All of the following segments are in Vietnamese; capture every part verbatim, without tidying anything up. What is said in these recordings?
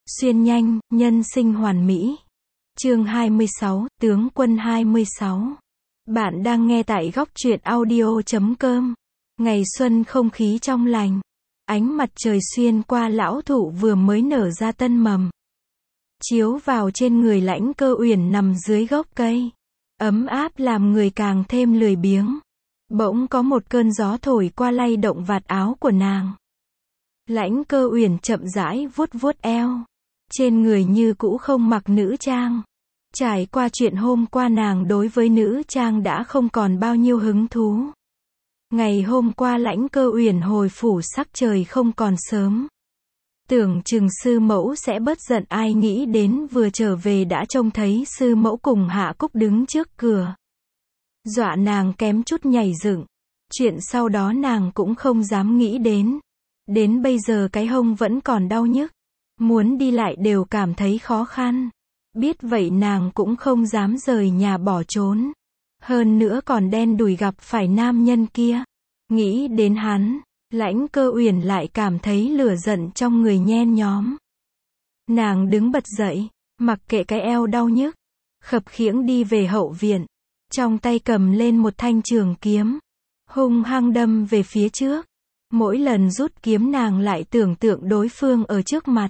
Xuyên nhanh, nhân sinh hoàn mỹ. Chương hai mươi sáu, Tướng quân hai mươi sáu. Bạn đang nghe tại góc truyện audio chấm com. Ngày xuân không khí trong lành. Ánh mặt trời xuyên qua lão thụ vừa mới nở ra tân mầm. Chiếu vào trên người Lãnh Cơ Uyển nằm dưới gốc cây. Ấm áp làm người càng thêm lười biếng. Bỗng có một cơn gió thổi qua lay động vạt áo của nàng. Lãnh Cơ Uyển chậm rãi vuốt vuốt eo. Trên người như cũ không mặc nữ trang. Trải qua chuyện hôm qua nàng đối với nữ trang đã không còn bao nhiêu hứng thú. Ngày hôm qua Lãnh Cơ Uyển hồi phủ sắc trời không còn sớm. Tưởng chừng sư mẫu sẽ bớt giận, ai nghĩ đến vừa trở về đã trông thấy sư mẫu cùng Hạ Cúc đứng trước cửa. Dọa nàng kém chút nhảy dựng. Chuyện sau đó nàng cũng không dám nghĩ đến. Đến bây giờ cái hông vẫn còn đau nhức. Muốn đi lại đều cảm thấy khó khăn. Biết vậy nàng cũng không dám rời nhà bỏ trốn. Hơn nữa còn đen đủi gặp phải nam nhân kia. Nghĩ đến hắn, Lãnh Cơ Uyển lại cảm thấy lửa giận trong người nhen nhóm. Nàng đứng bật dậy, mặc kệ cái eo đau nhức, khập khiễng đi về hậu viện. Trong tay cầm lên một thanh trường kiếm, hung hăng đâm về phía trước. Mỗi lần rút kiếm nàng lại tưởng tượng đối phương ở trước mặt.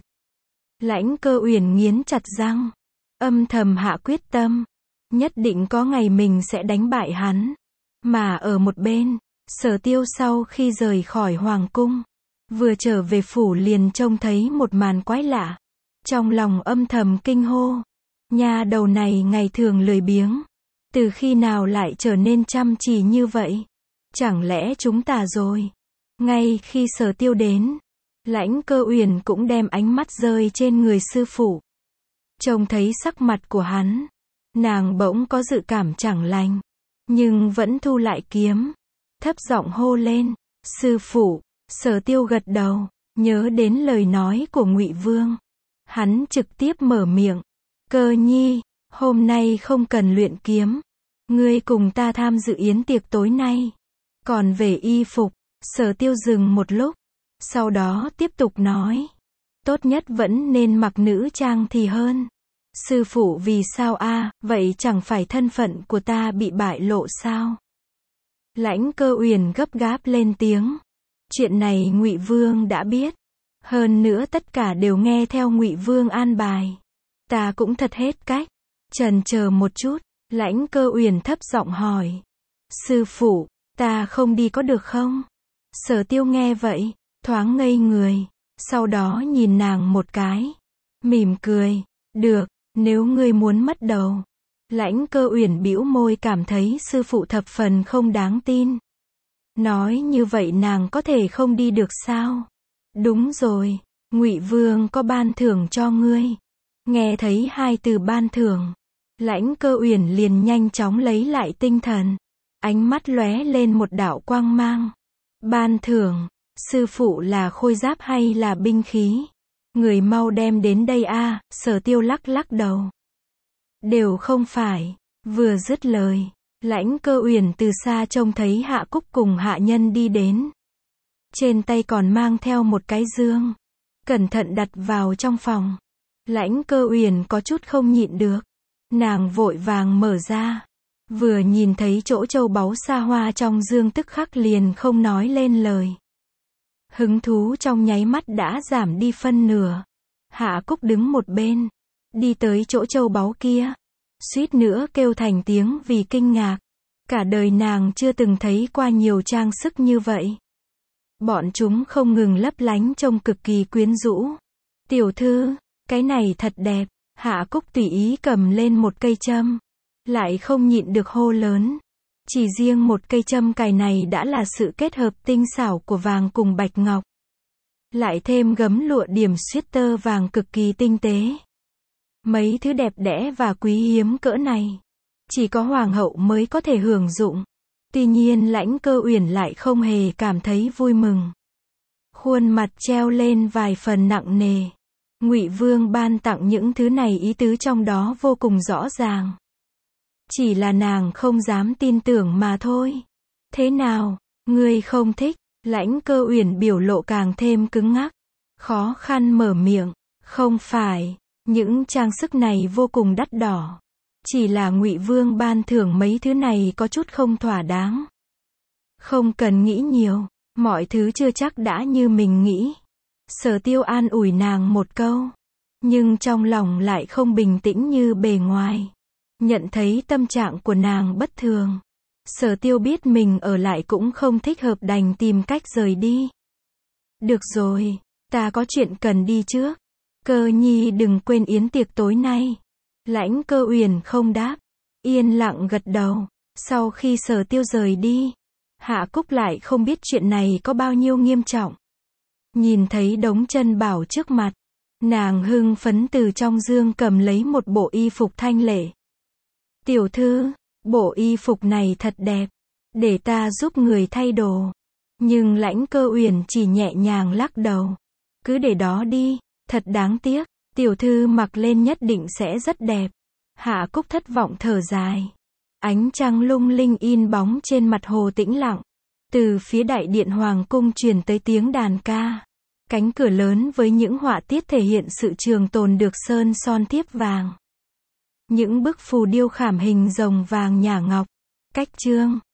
Lãnh Cơ Uyển nghiến chặt răng, âm thầm hạ quyết tâm, nhất định có ngày mình sẽ đánh bại hắn. Mà ở một bên, Sở Tiêu sau khi rời khỏi hoàng cung, vừa trở về phủ liền trông thấy một màn quái lạ. Trong lòng âm thầm kinh hô, nha đầu này ngày thường lười biếng, từ khi nào lại trở nên chăm chỉ như vậy? Chẳng lẽ chúng ta rồi? Ngay khi Sở Tiêu đến, Lãnh Cơ Uyển cũng đem ánh mắt rơi trên người sư phụ. Trông thấy sắc mặt của hắn, nàng bỗng có dự cảm chẳng lành, nhưng vẫn thu lại kiếm, thấp giọng hô lên, "Sư phụ." Sở Tiêu gật đầu, nhớ đến lời nói của Ngụy Vương. Hắn trực tiếp mở miệng, "Cơ nhi, hôm nay không cần luyện kiếm. Ngươi cùng ta tham dự yến tiệc tối nay. Còn về y phục." Sở Tiêu dừng một lúc, sau đó tiếp tục nói, "Tốt nhất vẫn nên mặc nữ trang thì hơn." "Sư phụ vì sao a? À, vậy chẳng phải thân phận của ta bị bại lộ sao?" Lãnh Cơ Uyển gấp gáp lên tiếng. Chuyện này Ngụy Vương đã biết. Hơn nữa tất cả đều nghe theo Ngụy Vương an bài. Ta cũng thật hết cách. Chần chờ một chút, Lãnh Cơ Uyển thấp giọng hỏi, "Sư phụ, ta không đi có được không?" Sở Tiêu nghe vậy, thoáng ngây người, sau đó nhìn nàng một cái, mỉm cười, "Được, nếu ngươi muốn mất đầu." Lãnh Cơ Uyển bĩu môi cảm thấy sư phụ thập phần không đáng tin. Nói như vậy nàng có thể không đi được sao? "Đúng rồi, Ngụy Vương có ban thưởng cho ngươi." Nghe thấy hai từ ban thưởng, Lãnh Cơ Uyển liền nhanh chóng lấy lại tinh thần, ánh mắt lóe lên một đạo quang mang. "Ban thưởng, sư phụ là khôi giáp hay là binh khí? Người mau đem đến đây a." À, Sở Tiêu lắc lắc đầu. "Đều không phải." Vừa dứt lời, Lãnh Cơ Uyển từ xa trông thấy Hạ Cúc cùng hạ nhân đi đến. Trên tay còn mang theo một cái dương, cẩn thận đặt vào trong phòng. Lãnh Cơ Uyển có chút không nhịn được, nàng vội vàng mở ra. Vừa nhìn thấy chỗ châu báu xa hoa trong dương tức khắc liền không nói lên lời. Hứng thú trong nháy mắt đã giảm đi phân nửa. Hạ Cúc đứng một bên, đi tới chỗ châu báu kia, suýt nữa kêu thành tiếng vì kinh ngạc. Cả đời nàng chưa từng thấy qua nhiều trang sức như vậy. Bọn chúng không ngừng lấp lánh trông cực kỳ quyến rũ. "Tiểu thư, cái này thật đẹp." Hạ Cúc tùy ý cầm lên một cây châm, lại không nhịn được hô lớn. Chỉ riêng một cây châm cài này đã là sự kết hợp tinh xảo của vàng cùng bạch ngọc. Lại thêm gấm lụa điểm sweater vàng cực kỳ tinh tế. Mấy thứ đẹp đẽ và quý hiếm cỡ này, chỉ có hoàng hậu mới có thể hưởng dụng. Tuy nhiên Lãnh Cơ Uyển lại không hề cảm thấy vui mừng. Khuôn mặt treo lên vài phần nặng nề. Ngụy Vương ban tặng những thứ này ý tứ trong đó vô cùng rõ ràng. Chỉ là nàng không dám tin tưởng mà thôi. "Thế nào, ngươi không thích?" Lãnh Cơ Uyển biểu lộ càng thêm cứng ngắc, khó khăn mở miệng. Không phải, những trang sức này vô cùng đắt đỏ. Chỉ là Ngụy Vương ban thưởng mấy thứ này có chút không thỏa đáng. Không cần nghĩ nhiều, mọi thứ chưa chắc đã như mình nghĩ. Sở Tiêu an ủi nàng một câu, nhưng trong lòng lại không bình tĩnh như bề ngoài. Nhận thấy tâm trạng của nàng bất thường, Sở Tiêu biết mình ở lại cũng không thích hợp, đành tìm cách rời đi. Được rồi, ta có chuyện cần đi trước. Cơ Nhi đừng quên yến tiệc tối nay. Lãnh Cơ Uyển không đáp, yên lặng gật đầu. Sau khi Sở Tiêu rời đi, Hạ Cúc lại không biết chuyện này có bao nhiêu nghiêm trọng. Nhìn thấy đống chân bảo trước mặt, nàng hưng phấn từ trong dương cầm lấy một bộ y phục thanh lệ. Tiểu thư, bộ y phục này thật đẹp, để ta giúp người thay đồ. Nhưng Lãnh Cơ Uyển chỉ nhẹ nhàng lắc đầu. Cứ để đó đi, thật đáng tiếc, tiểu thư mặc lên nhất định sẽ rất đẹp. Hạ Cúc thất vọng thở dài. Ánh trăng lung linh in bóng trên mặt hồ tĩnh lặng. Từ phía đại điện hoàng cung truyền tới tiếng đàn ca. Cánh cửa lớn với những họa tiết thể hiện sự trường tồn được sơn son thiếp vàng. Những bức phù điêu khảm hình rồng vàng nhả ngọc. Cách chương